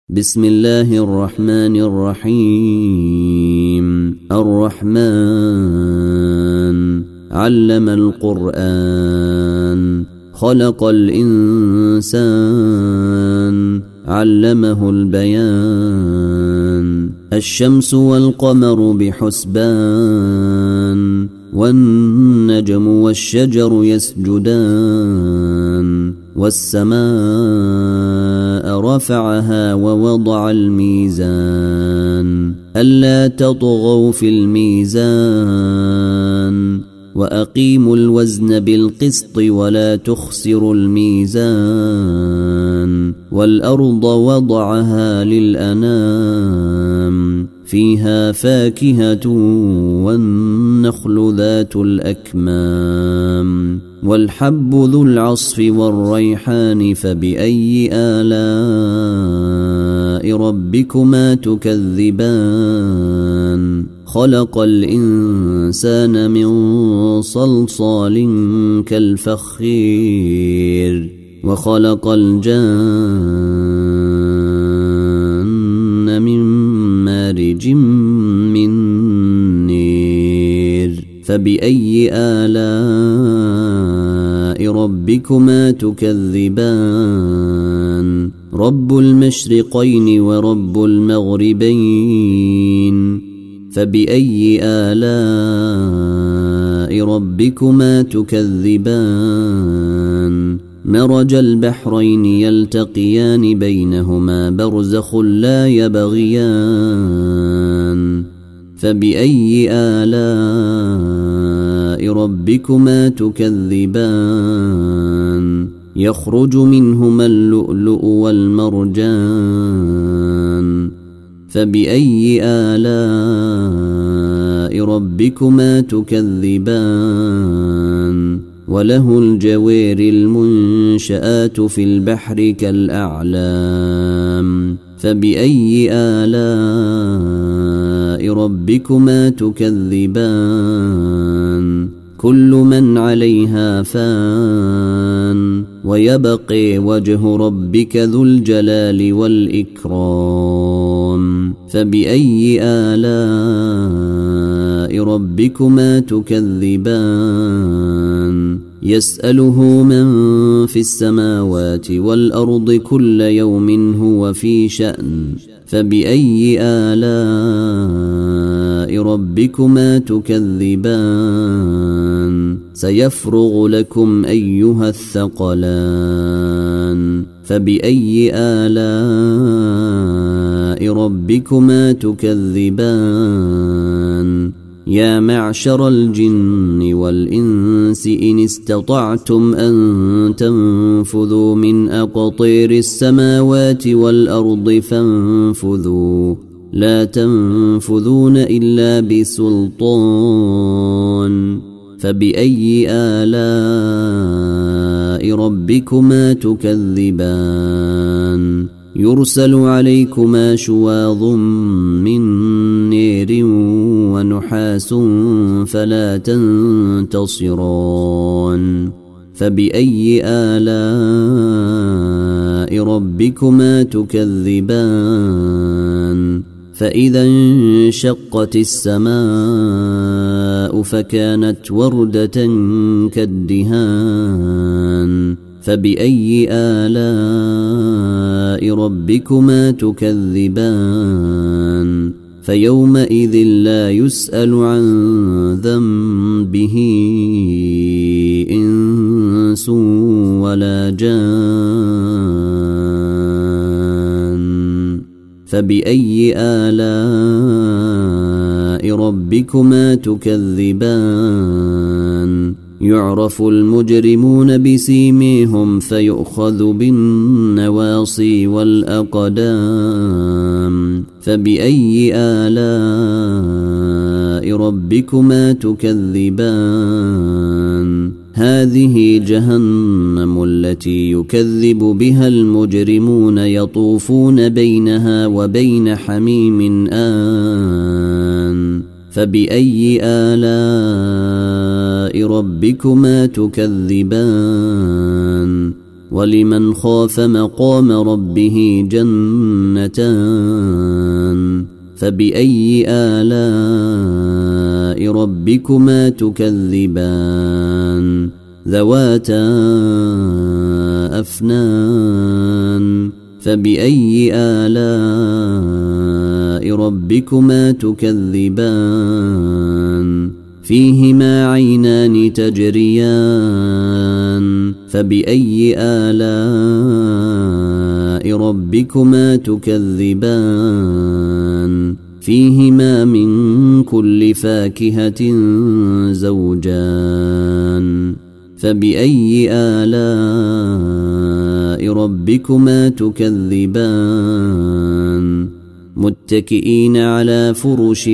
بسم الله الرحمن الرحيم. الرحمن علم القرآن خلق الإنسان علمه البيان. الشمس والقمر بحسبان والنجم والشجر يسجدان. والسماء رفعها ووضع الميزان ألا تطغوا في الميزان وأقيموا الوزن بالقسط ولا تخسروا الميزان. والأرض وضعها للأنام فيها فاكهة والنخل ذات الأكمام والحب ذو العصف والريحان. فبأي آلاء ربكما تكذبان؟ خلق الإنسان من صلصال كالفخير وخلق الجان من مارج من نير. فبأي آلاء ربكما تكذبان؟ رب المشرقين ورب المغربين. فبأي آلاء ربكما تكذبان؟ مرج البحرين يلتقيان بينهما برزخ لا يبغيان. فبأي آلاء ربكما تكذبان؟ يخرج منهما اللؤلؤ والمرجان. فبأي آلاء ربكما تكذبان؟ وله الجوار المنشآت في البحر كالأعلام. فبأي آلاء ربكما تكذبان؟ كل من عليها فان ويبقي وجه ربك ذو الجلال والإكرام. فبأي آلاء ربكما تكذبان؟ يسأله من في السماوات والأرض كل يوم هو في شأن. فبأي آلاء ربكما تكذبان؟ سيفرغ لكم أيها الثقلان. فبأي آلاء ربكما تكذبان؟ يا معشر الجن والإنس إن استطعتم أن تنفذوا من أقطير السماوات والأرض فانفذوا لا تنفذون إلا بسلطان. فبأي آلاء ربكما تكذبان؟ يرسل عليكما شواظ من نير ونحاس فلا تنتصران. فبأي آلاء ربكما تكذبان؟ فإذا انشقت السماء فكانت وردة كالدهان. فبأي آلاء ربكما تكذبان؟ فيومئذ لا يسأل عن ذنبه إنس ولا جان. فبأي آلاء ربكما تكذبان؟ يعرف المجرمون بسيميهم فيؤخذ بالنواصي والأقدام. فبأي آلاء ربكما تكذبان؟ هذه جهنم التي يكذب بها المجرمون يطوفون بينها وبين حميم آن. فبأي آلاء ربكما تكذبان؟ ولمن خاف مقام ربه جنتان فبأي آلاء ربكما تكذبان ذواتا أفنان فبأي آلاء ربكما تكذبان فيهما عينان تجريان فبأي آلاء ربكما تكذبان فيهما من كل فاكهة زوجان فبأي آلاء ربكما تكذبان متكئين على فرش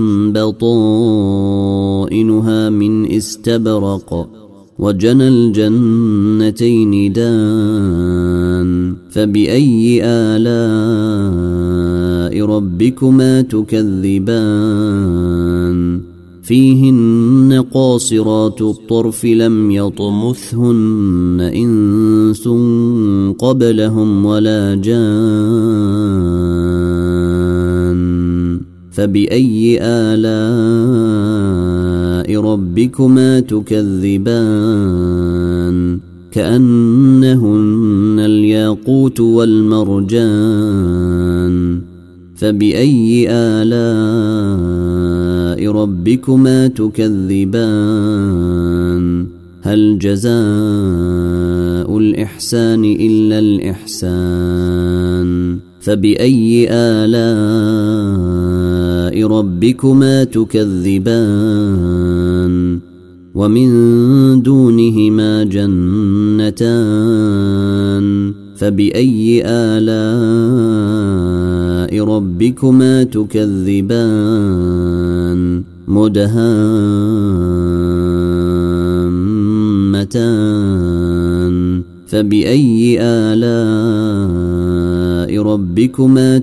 بطائنها من استبرق وجنى الجنتين دان فبأي آلاء ربكما تكذبان فيهن قاصرات الطرف لم يطمثهن إنس قبلهم ولا جان فبأي آلاء ربكما تكذبان كأنهن الياقوت والمرجان فبأي آلاء ربكما تكذبان هل جزاء الإحسان إلا الإحسان فبأي آلاء ربكما تكذبان ومن دونهما جنتان فبأي آلاء ربكما تكذبان مدهامتان فبأي آلاء ربكما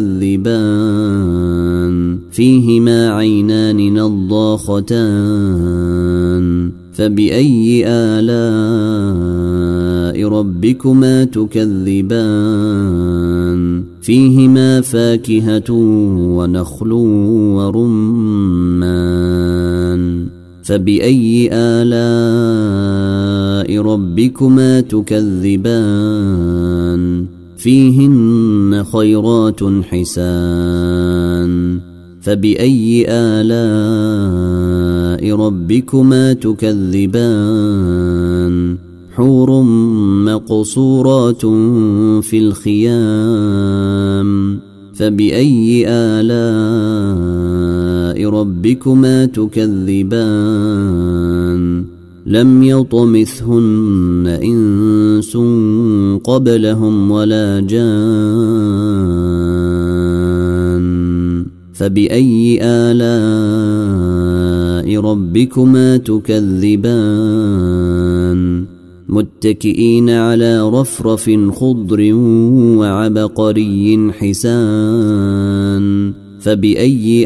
تكذبان فيهما عينان نضاختان فبأي آلاء ربكما تكذبان فيهما فاكهة ونخل ورمان فبأي آلاء ربكما تكذبان فيهن خيرات حسان فبأي آلاء ربكما تكذبان حور مقصورات في الخيام فبأي آلاء ربكما تكذبان لم يطمثهن إنس قبلهم ولا جان فبأي آلاء ربكما تكذبان متكئين على رفرف خضر وعبقري حسان فبأي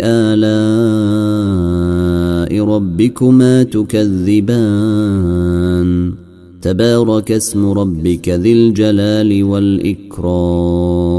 آلاء ربكما تكذبان تبارك اسم ربك ذي الجلال والإكرام